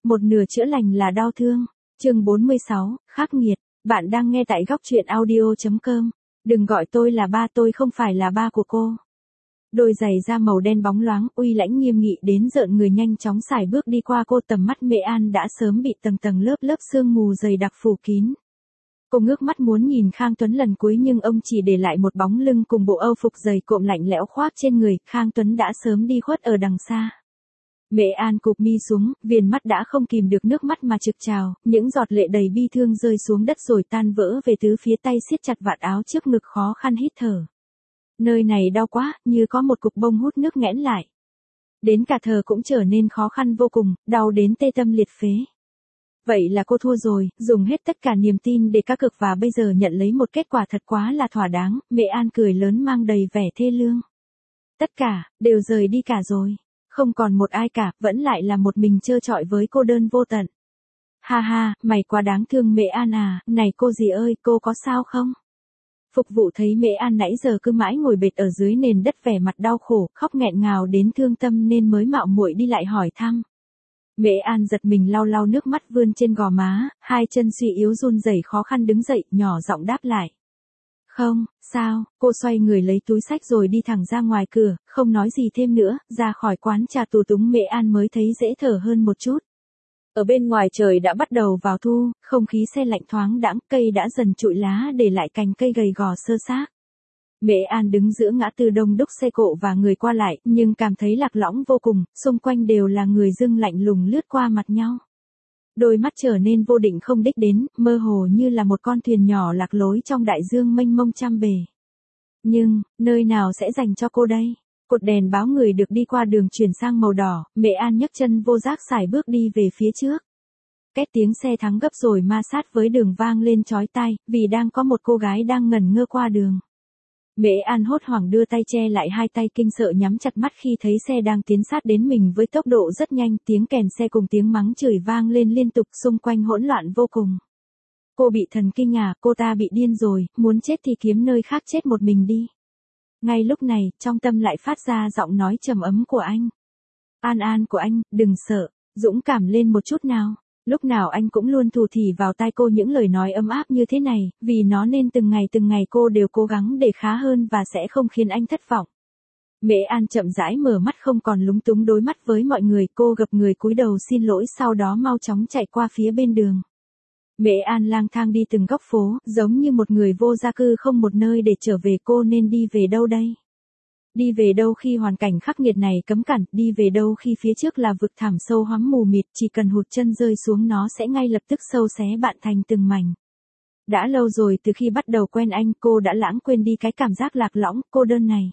Một nửa chữa lành là đau thương. Chương 46, khắc nghiệt. Bạn đang nghe tại góc truyện audio.com. Đừng gọi tôi là ba, tôi không phải là ba của cô. Đôi giày da màu đen bóng loáng, uy lãnh nghiêm nghị đến rợn người, nhanh chóng sải bước đi qua cô. Tầm mắt Mễ An đã sớm bị tầng tầng lớp lớp sương mù dày đặc phủ kín. Cô ngước mắt muốn nhìn Khang Tuấn lần cuối, nhưng ông chỉ để lại một bóng lưng cùng bộ âu phục dày cộm lạnh lẽo khoác trên người. Khang Tuấn đã sớm đi khuất ở đằng xa. Mễ An cụp mi xuống, viền mắt đã không kìm được nước mắt mà trực trào, những giọt lệ đầy bi thương rơi xuống đất rồi tan vỡ về tứ phía, tay siết chặt vạt áo trước ngực khó khăn hít thở. Nơi này đau quá, như có một cục bông hút nước nghẽn lại. Đến cả thở cũng trở nên khó khăn vô cùng, đau đến tê tâm liệt phế. Vậy là cô thua rồi, dùng hết tất cả niềm tin để cá cược và bây giờ nhận lấy một kết quả thật quá là thỏa đáng. Mễ An cười lớn mang đầy vẻ thê lương. Tất cả, đều rời đi cả rồi. Không còn một ai cả, vẫn lại là một mình trơ trọi với cô đơn vô tận. Ha ha, mày quá đáng thương Mễ An à, này cô dì ơi, cô có sao không? Phục vụ thấy Mễ An nãy giờ cứ mãi ngồi bệt ở dưới nền đất vẻ mặt đau khổ, khóc nghẹn ngào đến thương tâm nên mới mạo muội đi lại hỏi thăm. Mễ An giật mình lau lau nước mắt vươn trên gò má, hai chân suy yếu run rẩy khó khăn đứng dậy, nhỏ giọng đáp lại. Không, sao, cô xoay người lấy túi xách rồi đi thẳng ra ngoài cửa, không nói gì thêm nữa, ra khỏi quán trà tù túng Mễ An mới thấy dễ thở hơn một chút. Ở bên ngoài trời đã bắt đầu vào thu, không khí se lạnh thoáng đãng, cây đã dần trụi lá để lại cành cây gầy gò xơ xác. Mễ An đứng giữa ngã tư đông đúc xe cộ và người qua lại, nhưng cảm thấy lạc lõng vô cùng, xung quanh đều là người dưng lạnh lùng lướt qua mặt nhau. Đôi mắt trở nên vô định không đích đến, mơ hồ như là một con thuyền nhỏ lạc lối trong đại dương mênh mông trăm bề. Nhưng, nơi nào sẽ dành cho cô đây? Cột đèn báo người được đi qua đường chuyển sang màu đỏ, Mễ An nhấc chân vô giác sải bước đi về phía trước. Két tiếng xe thắng gấp rồi ma sát với đường vang lên chói tai, vì đang có một cô gái đang ngẩn ngơ qua đường. Mễ An hốt hoảng đưa tay che lại hai tay, kinh sợ nhắm chặt mắt khi thấy xe đang tiến sát đến mình với tốc độ rất nhanh, tiếng kèn xe cùng tiếng mắng chửi vang lên liên tục, xung quanh hỗn loạn vô cùng. Cô bị thần kinh à, cô ta bị điên rồi, muốn chết thì kiếm nơi khác chết một mình đi. Ngay lúc này, trong tâm lại phát ra giọng nói trầm ấm của anh. An An của anh, đừng sợ, dũng cảm lên một chút nào. Lúc nào anh cũng luôn thủ thỉ vào tai cô những lời nói ấm áp như thế này, vì nó nên từng ngày cô đều cố gắng để khá hơn và sẽ không khiến anh thất vọng. Mễ An chậm rãi mở mắt, không còn lúng túng đối mắt với mọi người, cô gập người cúi đầu xin lỗi, sau đó mau chóng chạy qua phía bên đường. Mễ An lang thang đi từng góc phố, giống như một người vô gia cư không một nơi để trở về. Cô nên đi về đâu đây? Đi về đâu khi hoàn cảnh khắc nghiệt này cấm cản, đi về đâu khi phía trước là vực thẳm sâu hoắm mù mịt, chỉ cần hụt chân rơi xuống nó sẽ ngay lập tức xâu xé bạn thành từng mảnh. Đã lâu rồi từ khi bắt đầu quen anh, cô đã lãng quên đi cái cảm giác lạc lõng, cô đơn này.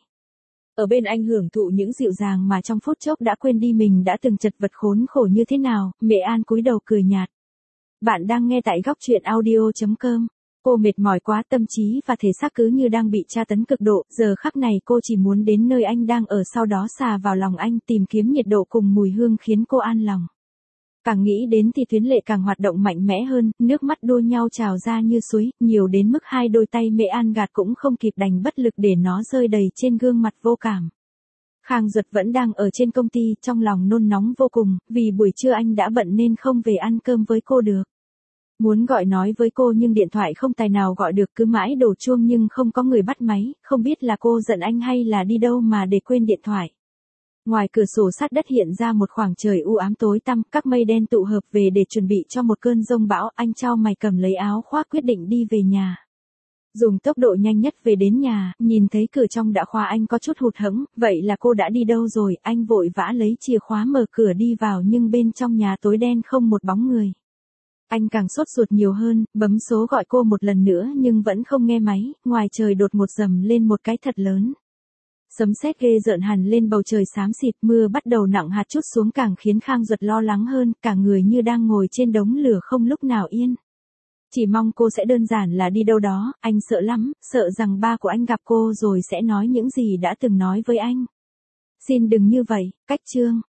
Ở bên anh hưởng thụ những dịu dàng mà trong phút chốc đã quên đi mình đã từng chật vật khốn khổ như thế nào. Mễ An cúi đầu cười nhạt. Bạn đang nghe tại góc truyện audio.com. Cô mệt mỏi quá, tâm trí và thể xác cứ như đang bị tra tấn cực độ, giờ khắc này cô chỉ muốn đến nơi anh đang ở, sau đó xà vào lòng anh, tìm kiếm nhiệt độ cùng mùi hương khiến cô an lòng. Càng nghĩ đến thì tuyến lệ càng hoạt động mạnh mẽ hơn, nước mắt đua nhau trào ra như suối, nhiều đến mức hai đôi tay Mễ An gạt cũng không kịp, đành bất lực để nó rơi đầy trên gương mặt vô cảm. Khang Duật vẫn đang ở trên công ty, trong lòng nôn nóng vô cùng, vì buổi trưa anh đã bận nên không về ăn cơm với cô được. Muốn gọi nói với cô nhưng điện thoại không tài nào gọi được, cứ mãi đổ chuông nhưng không có người bắt máy, không biết là cô giận anh hay là đi đâu mà để quên điện thoại. Ngoài cửa sổ sát đất hiện ra một khoảng trời u ám tối tăm, các mây đen tụ hợp về để chuẩn bị cho một cơn giông bão. Anh chau mày cầm lấy áo khoác quyết định đi về nhà. Dùng tốc độ nhanh nhất về đến nhà, nhìn thấy cửa trong đã khóa, anh có chút hụt hẫng, vậy là cô đã đi đâu rồi? Anh vội vã lấy chìa khóa mở cửa đi vào, nhưng bên trong nhà tối đen không một bóng người. Anh càng sốt ruột nhiều hơn, bấm số gọi cô một lần nữa nhưng vẫn không nghe máy. Ngoài trời đột ngột dầm lên một cái thật lớn. Sấm sét ghê rợn hẳn lên bầu trời xám xịt, mưa bắt đầu nặng hạt chút xuống, càng khiến Khang Duật lo lắng hơn, cả người như đang ngồi trên đống lửa không lúc nào yên. Chỉ mong cô sẽ đơn giản là đi đâu đó, anh sợ lắm, sợ rằng ba của anh gặp cô rồi sẽ nói những gì đã từng nói với anh. Xin đừng như vậy, cách chương.